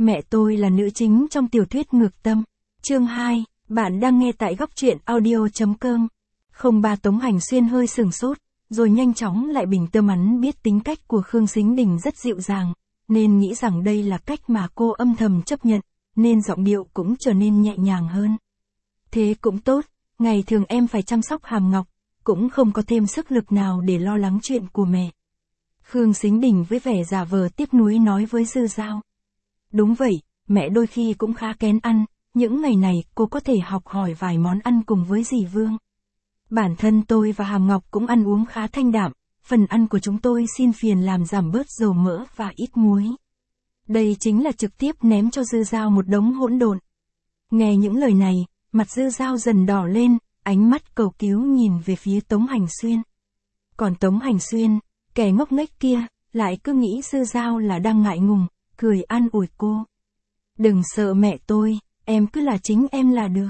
Mẹ tôi là nữ chính trong tiểu thuyết Ngược Tâm. Chương 2, bạn đang nghe tại góc truyện audio.com. Không, ba Tống Hành Xuyên hơi sửng sốt, rồi nhanh chóng lại bình tâm. Hắn biết tính cách của Khương Sính Đình rất dịu dàng, nên nghĩ rằng đây là cách mà cô âm thầm chấp nhận, nên giọng điệu cũng trở nên nhẹ nhàng hơn. Thế cũng tốt, ngày thường em phải chăm sóc Hàm Ngọc, cũng không có thêm sức lực nào để lo lắng chuyện của mẹ. Khương Sính Đình với vẻ giả vờ tiếc nuối nói với Dư Dao. Đúng vậy, mẹ đôi khi cũng khá kén ăn, những ngày này cô có thể học hỏi vài món ăn cùng với dì Vương. Bản thân tôi và Hàm Ngọc cũng ăn uống khá thanh đạm, phần ăn của chúng tôi xin phiền làm giảm bớt dầu mỡ và ít muối. Đây chính là trực tiếp ném cho Dư Dao một đống hỗn độn. Nghe những lời này, mặt Dư Dao dần đỏ lên, ánh mắt cầu cứu nhìn về phía Tống Hành Xuyên. Còn Tống Hành Xuyên, kẻ ngốc nghếch kia, lại cứ nghĩ Dư Dao là đang ngại ngùng, cười an ủi cô. Đừng sợ mẹ tôi, em cứ là chính em là được.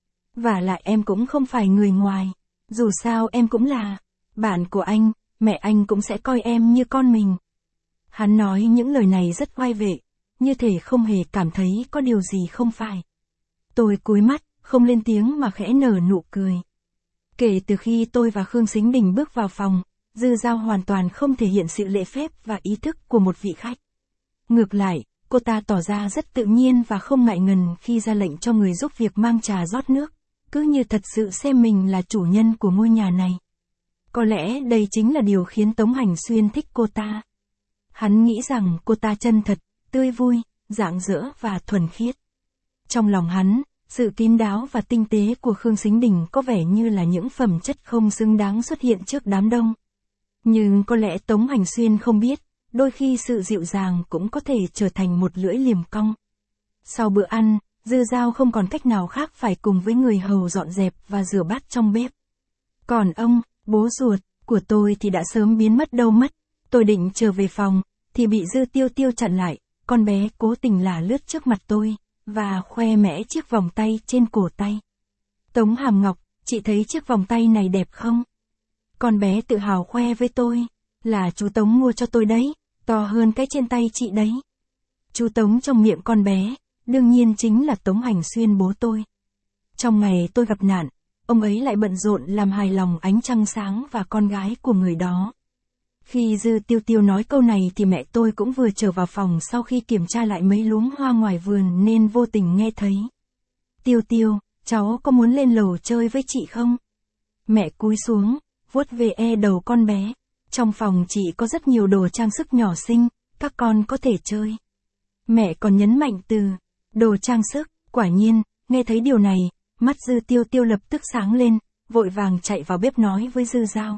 Và lại em cũng không phải người ngoài, dù sao em cũng là bạn của anh, mẹ anh cũng sẽ coi em như con mình. Hắn nói những lời này rất oai vệ, như thể không hề cảm thấy có điều gì không phải. Tôi cúi mắt, không lên tiếng mà khẽ nở nụ cười. Kể từ khi tôi và Khương Sính Đình bước vào phòng, Dư Dao hoàn toàn không thể hiện sự lễ phép và ý thức của một vị khách. Ngược lại, cô ta tỏ ra rất tự nhiên và không ngại ngần khi ra lệnh cho người giúp việc mang trà rót nước, cứ như thật sự xem mình là chủ nhân của ngôi nhà này. Có lẽ đây chính là điều khiến Tống Hành Xuyên thích cô ta. Hắn nghĩ rằng cô ta chân thật, tươi vui, rạng rỡ và thuần khiết. Trong lòng hắn, sự kín đáo và tinh tế của Khương Sính Đình có vẻ như là những phẩm chất không xứng đáng xuất hiện trước đám đông. Nhưng có lẽ Tống Hành Xuyên không biết, đôi khi sự dịu dàng cũng có thể trở thành một lưỡi liềm cong. Sau bữa ăn, Dư Dao không còn cách nào khác phải cùng với người hầu dọn dẹp và rửa bát trong bếp. Còn ông, bố ruột, của tôi thì đã sớm biến mất đâu mất. Tôi định trở về phòng, thì bị Dư Tiêu Tiêu chặn lại, con bé cố tình lả lướt trước mặt tôi, và khoe mẽ chiếc vòng tay trên cổ tay. Tống Hàm Ngọc, chị thấy chiếc vòng tay này đẹp không? Con bé tự hào khoe với tôi, là chú Tống mua cho tôi đấy, to hơn cái trên tay chị đấy. Chú Tống trong miệng con bé, đương nhiên chính là Tống Hành Xuyên bố tôi. Trong ngày tôi gặp nạn, ông ấy lại bận rộn làm hài lòng ánh trăng sáng và con gái của người đó. Khi Dư Tiêu Tiêu nói câu này thì mẹ tôi cũng vừa trở vào phòng sau khi kiểm tra lại mấy luống hoa ngoài vườn nên vô tình nghe thấy. Tiêu Tiêu, cháu có muốn lên lầu chơi với chị không? Mẹ cúi xuống, vuốt ve đầu con bé. Trong phòng chị có rất nhiều đồ trang sức nhỏ xinh, các con có thể chơi. Mẹ còn nhấn mạnh từ đồ trang sức. Quả nhiên, nghe thấy điều này, mắt Dư Tiêu Tiêu lập tức sáng lên, vội vàng chạy vào bếp nói với Dư Dao.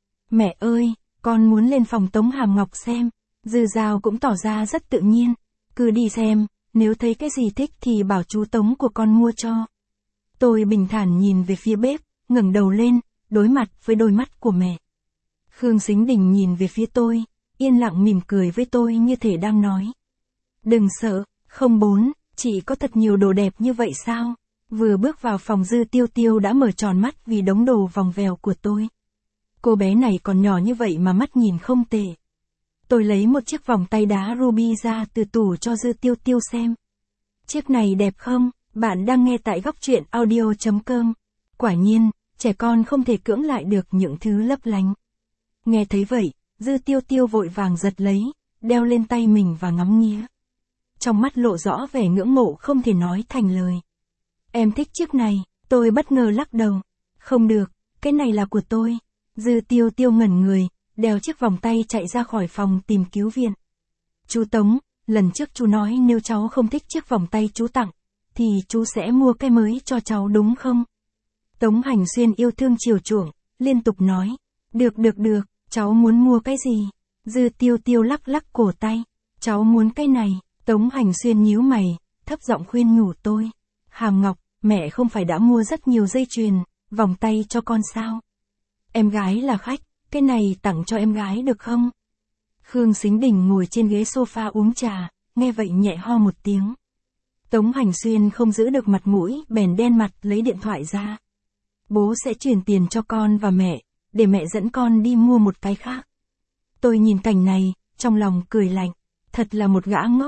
Mẹ ơi, con muốn lên phòng Tống Hàm Ngọc xem. Dư Dao cũng tỏ ra rất tự nhiên. Cứ đi xem, nếu thấy cái gì thích thì bảo chú Tống của con mua cho. Tôi bình thản nhìn về phía bếp, ngẩng đầu lên, đối mặt với đôi mắt của mẹ. Khương Sính Đình nhìn về phía tôi, yên lặng mỉm cười với tôi như thể đang nói. Đừng sợ, không bốn, chị có thật nhiều đồ đẹp như vậy sao? Vừa bước vào phòng Dư Tiêu Tiêu đã mở tròn mắt vì đống đồ vòng vèo của tôi. Cô bé này còn nhỏ như vậy mà mắt nhìn không tệ. Tôi lấy một chiếc vòng tay đá ruby ra từ tủ cho Dư Tiêu Tiêu xem. Chiếc này đẹp không? Bạn đang nghe tại góc truyện audio.com. Quả nhiên, trẻ con không thể cưỡng lại được những thứ lấp lánh. Nghe thấy vậy, Dư Tiêu Tiêu vội vàng giật lấy, đeo lên tay mình và ngắm nghía. Trong mắt lộ rõ vẻ ngưỡng mộ không thể nói thành lời. Em thích chiếc này, tôi bất ngờ lắc đầu. Không được, cái này là của tôi. Dư Tiêu Tiêu ngẩn người, đeo chiếc vòng tay chạy ra khỏi phòng tìm cứu viện. Chú Tống, lần trước chú nói nếu cháu không thích chiếc vòng tay chú tặng, thì chú sẽ mua cái mới cho cháu đúng không? Tống Hành Xuyên yêu thương chiều chuộng, liên tục nói. Được, cháu muốn mua cái gì? Dư Tiêu Tiêu lắc lắc cổ tay. Cháu muốn cái này. Tống Hành Xuyên nhíu mày, thấp giọng khuyên nhủ tôi. Hàm Ngọc, mẹ không phải đã mua rất nhiều dây chuyền, vòng tay cho con sao? Em gái là khách, cái này tặng cho em gái được không? Khương Sính Đình ngồi trên ghế sofa uống trà, nghe vậy nhẹ ho một tiếng. Tống Hành Xuyên không giữ được mặt mũi, bèn đen mặt lấy điện thoại ra. Bố sẽ chuyển tiền cho con và mẹ, để mẹ dẫn con đi mua một cái khác. Tôi nhìn cảnh này, trong lòng cười lạnh. Thật là một gã ngốc.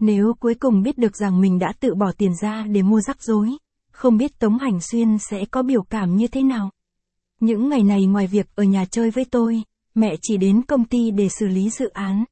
Nếu cuối cùng biết được rằng mình đã tự bỏ tiền ra để mua rắc rối, không biết Tống Hành Xuyên sẽ có biểu cảm như thế nào. Những ngày này ngoài việc ở nhà chơi với tôi, mẹ chỉ đến công ty để xử lý dự án.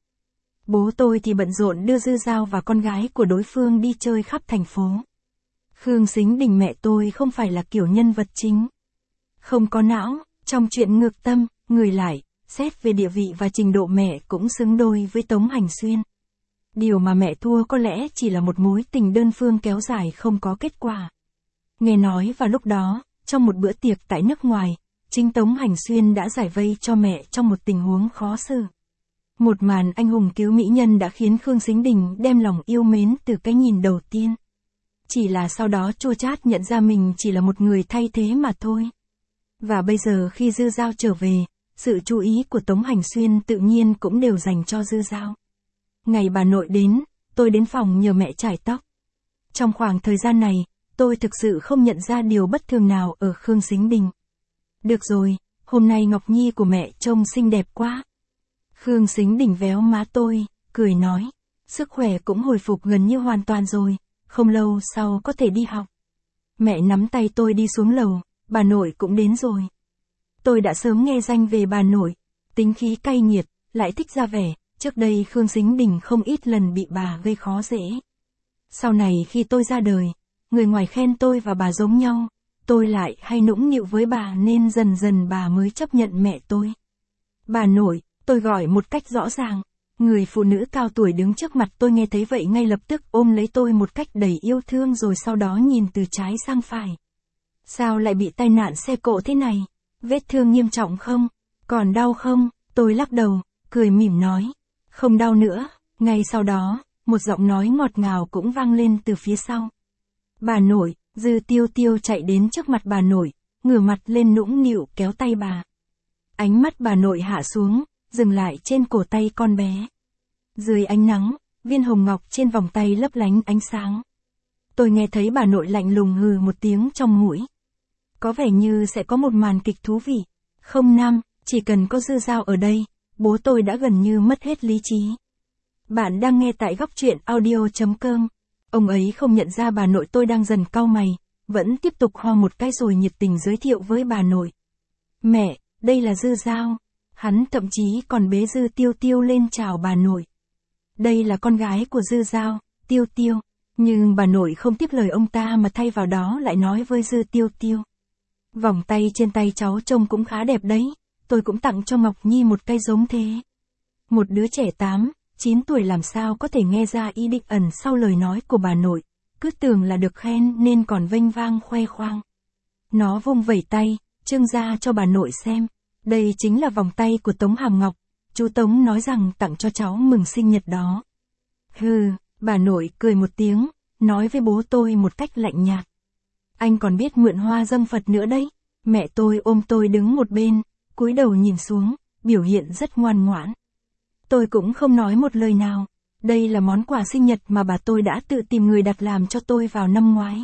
Bố tôi thì bận rộn đưa Dư Dao và con gái của đối phương đi chơi khắp thành phố. Khương Sính Đình mẹ tôi không phải là kiểu nhân vật chính. Không có não, trong chuyện ngược tâm, người lại, xét về địa vị và trình độ mẹ cũng xứng đôi với Tống Hành Xuyên. Điều mà mẹ thua có lẽ chỉ là một mối tình đơn phương kéo dài không có kết quả. Nghe nói vào lúc đó, trong một bữa tiệc tại nước ngoài, chính Tống Hành Xuyên đã giải vây cho mẹ trong một tình huống khó xử. Một màn anh hùng cứu mỹ nhân đã khiến Khương Sính Đình đem lòng yêu mến từ cái nhìn đầu tiên. Chỉ là sau đó chua chát nhận ra mình chỉ là một người thay thế mà thôi. Và bây giờ khi Dư Dao trở về, sự chú ý của Tống Hành Xuyên tự nhiên cũng đều dành cho Dư Dao. Ngày bà nội đến, tôi đến phòng nhờ mẹ chải tóc. Trong khoảng thời gian này, tôi thực sự không nhận ra điều bất thường nào ở Khương Sính Đình. Được rồi, hôm nay Ngọc Nhi của mẹ trông xinh đẹp quá. Khương Sính Đình véo má tôi, cười nói, sức khỏe cũng hồi phục gần như hoàn toàn rồi, không lâu sau có thể đi học. Mẹ nắm tay tôi đi xuống lầu, bà nội cũng đến rồi. Tôi đã sớm nghe danh về bà nội, tính khí cay nghiệt, lại thích ra vẻ, trước đây Khương Sính Đình không ít lần bị bà gây khó dễ. Sau này khi tôi ra đời, người ngoài khen tôi và bà giống nhau, tôi lại hay nũng nịu với bà nên dần dần bà mới chấp nhận mẹ tôi. Bà nội, tôi gọi một cách rõ ràng. Người phụ nữ cao tuổi đứng trước mặt tôi nghe thấy vậy ngay lập tức ôm lấy tôi một cách đầy yêu thương rồi sau đó nhìn từ trái sang phải. Sao lại bị tai nạn xe cộ thế này? Vết thương nghiêm trọng không? Còn đau không? Tôi lắc đầu, cười mỉm nói. Không đau nữa. Ngay sau đó, một giọng nói ngọt ngào cũng vang lên từ phía sau. Bà nội, Dư Tiêu Tiêu chạy đến trước mặt bà nội, ngửa mặt lên nũng nịu kéo tay bà. Ánh mắt bà nội hạ xuống, dừng lại trên cổ tay con bé. Dưới ánh nắng, viên hồng ngọc trên vòng tay lấp lánh ánh sáng. Tôi nghe thấy bà nội lạnh lùng hừ một tiếng trong mũi. Có vẻ như sẽ có một màn kịch thú vị. Không Nam, chỉ cần có Dư Dao ở đây, bố tôi đã gần như mất hết lý trí. Bạn đang nghe tại góc truyện audio.com. Ông ấy không nhận ra bà nội tôi đang dần cau mày, vẫn tiếp tục ho một cái rồi nhiệt tình giới thiệu với bà nội. Mẹ, đây là Dư Dao. Hắn thậm chí còn bế Dư Tiêu Tiêu lên chào bà nội. Đây là con gái của Dư Dao, Tiêu Tiêu. Nhưng bà nội không tiếp lời ông ta mà thay vào đó lại nói với Dư Tiêu Tiêu. Vòng tay trên tay cháu trông cũng khá đẹp đấy, tôi cũng tặng cho Ngọc Nhi một cái giống thế. Một đứa trẻ 8, 9 tuổi làm sao có thể nghe ra ý định ẩn sau lời nói của bà nội, cứ tưởng là được khen nên còn vênh vang khoe khoang. Nó vung vẩy tay, trưng ra cho bà nội xem. Đây chính là vòng tay của Tống Hàm Ngọc, chú Tống nói rằng tặng cho cháu mừng sinh nhật đó. Hừ, bà nội cười một tiếng, nói với bố tôi một cách lạnh nhạt. Anh còn biết mượn hoa dâng Phật nữa đấy. Mẹ tôi ôm tôi đứng một bên, cúi đầu nhìn xuống, biểu hiện rất ngoan ngoãn. Tôi cũng không nói một lời nào. Đây là món quà sinh nhật mà bà tôi đã tự tìm người đặt làm cho tôi vào năm ngoái.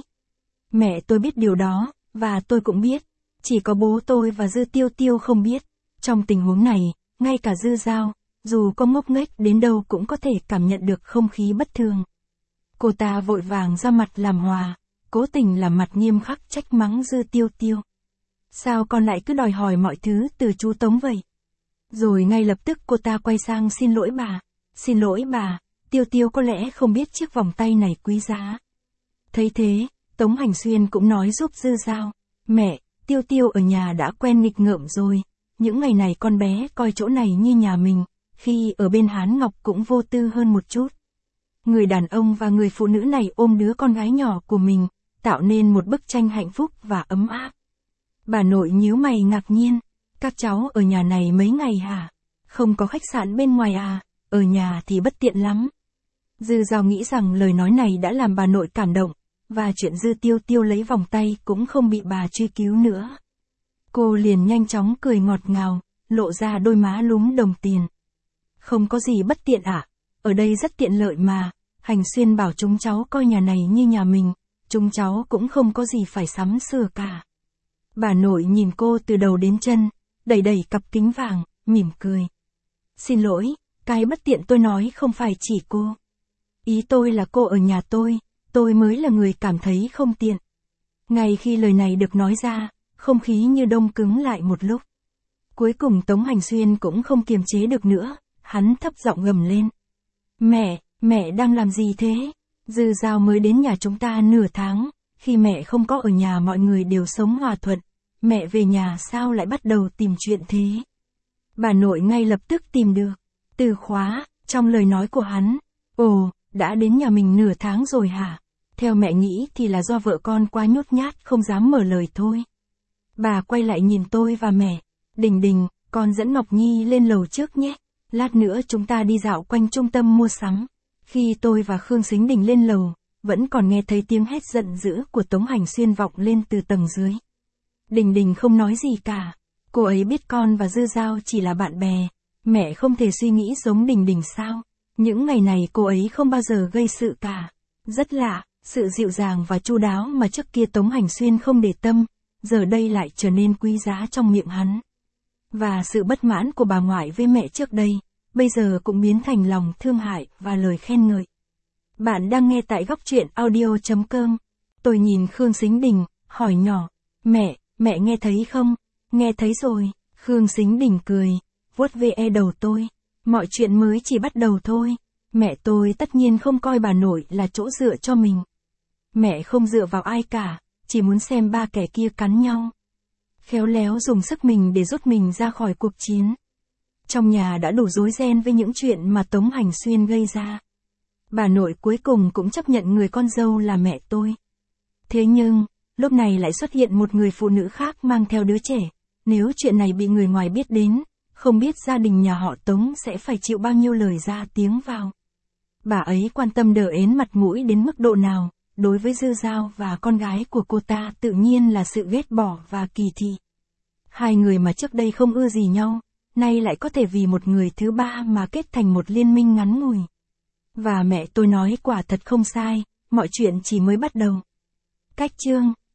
Mẹ tôi biết điều đó, và tôi cũng biết. Chỉ có bố tôi và Dư Tiêu Tiêu không biết. Trong tình huống này, ngay cả Dư Dao, dù có ngốc nghếch đến đâu cũng có thể cảm nhận được không khí bất thường. Cô ta vội vàng ra mặt làm hòa, cố tình làm mặt nghiêm khắc trách mắng Dư Tiêu Tiêu. Sao con lại cứ đòi hỏi mọi thứ từ chú Tống vậy? Rồi ngay lập tức cô ta quay sang xin lỗi bà. Xin lỗi bà, Tiêu Tiêu có lẽ không biết chiếc vòng tay này quý giá. Thấy thế, Tống Hành Xuyên cũng nói giúp Dư Dao. Mẹ, Tiêu Tiêu ở nhà đã quen nghịch ngợm rồi. Những ngày này con bé coi chỗ này như nhà mình, khi ở bên Hán Ngọc cũng vô tư hơn một chút. Người đàn ông và người phụ nữ này ôm đứa con gái nhỏ của mình, tạo nên một bức tranh hạnh phúc và ấm áp. Bà nội nhíu mày ngạc nhiên. Các cháu ở nhà này mấy ngày hả? Không có khách sạn bên ngoài à? Ở nhà thì bất tiện lắm. Dư Dao nghĩ rằng lời nói này đã làm bà nội cảm động, và chuyện Dư Tiêu Tiêu lấy vòng tay cũng không bị bà truy cứu nữa. Cô liền nhanh chóng cười ngọt ngào, lộ ra đôi má lúm đồng tiền. Không có gì bất tiện ạ, ở đây rất tiện lợi mà. Hành Xuyên bảo chúng cháu coi nhà này như nhà mình, chúng cháu cũng không có gì phải sắm sửa cả. Bà nội nhìn cô từ đầu đến chân, đẩy đẩy cặp kính vàng, mỉm cười. Xin lỗi, cái bất tiện tôi nói không phải chỉ cô. Ý tôi là cô ở nhà tôi mới là người cảm thấy không tiện. Ngay khi lời này được nói ra, không khí như đông cứng lại một lúc. Cuối cùng Tống Hành Xuyên cũng không kiềm chế được nữa, hắn thấp giọng gầm lên. Mẹ đang làm gì thế? Dư Dao mới đến nhà chúng ta nửa tháng, khi mẹ không có ở nhà mọi người đều sống hòa thuận, mẹ về nhà sao lại bắt đầu tìm chuyện thế? Bà nội ngay lập tức tìm được từ khóa trong lời nói của hắn. Ồ, đã đến nhà mình nửa tháng rồi hả? Theo mẹ nghĩ thì là do vợ con quá nhút nhát không dám mở lời thôi. Bà quay lại nhìn tôi và mẹ. Đình, con dẫn Ngọc Nhi lên lầu trước nhé. Lát nữa chúng ta đi dạo quanh trung tâm mua sắm. Khi tôi và Khương Sính Đình lên lầu, vẫn còn nghe thấy tiếng hét giận dữ của Tống Hành Xuyên vọng lên từ tầng dưới. Đình không nói gì cả. Cô ấy biết con và Dư Dao chỉ là bạn bè. Mẹ không thể suy nghĩ giống Đình sao? Những ngày này cô ấy không bao giờ gây sự cả. Rất lạ, sự dịu dàng và chu đáo mà trước kia Tống Hành Xuyên không để tâm, giờ đây lại trở nên quý giá trong miệng hắn. Và sự bất mãn của bà ngoại với mẹ trước đây, bây giờ cũng biến thành lòng thương hại và lời khen ngợi. Bạn đang nghe tại góc truyện audio.com. Tôi nhìn Khương Sính Đình, hỏi nhỏ. Mẹ nghe thấy không? Nghe thấy rồi. Khương Sính Đình cười, vuốt ve đầu tôi. Mọi chuyện mới chỉ bắt đầu thôi. Mẹ tôi tất nhiên không coi bà nội là chỗ dựa cho mình. Mẹ không dựa vào ai cả, chỉ muốn xem ba kẻ kia cắn nhau. Khéo léo dùng sức mình để rút mình ra khỏi cuộc chiến. Trong nhà đã đủ rối ren với những chuyện mà Tống Hành Xuyên gây ra. Bà nội cuối cùng cũng chấp nhận người con dâu là mẹ tôi. Thế nhưng, lúc này lại xuất hiện một người phụ nữ khác mang theo đứa trẻ. Nếu chuyện này bị người ngoài biết đến, không biết gia đình nhà họ Tống sẽ phải chịu bao nhiêu lời ra tiếng vào. Bà ấy quan tâm đờ ến mặt mũi đến mức độ nào, đối với Dư Dao và con gái của cô ta tự nhiên là sự ghét bỏ và kỳ thị. Hai người mà trước đây không ưa gì nhau, nay lại có thể vì một người thứ ba mà kết thành một liên minh ngắn ngủi. Và mẹ tôi nói quả thật không sai, mọi chuyện chỉ mới bắt đầu. Cách chương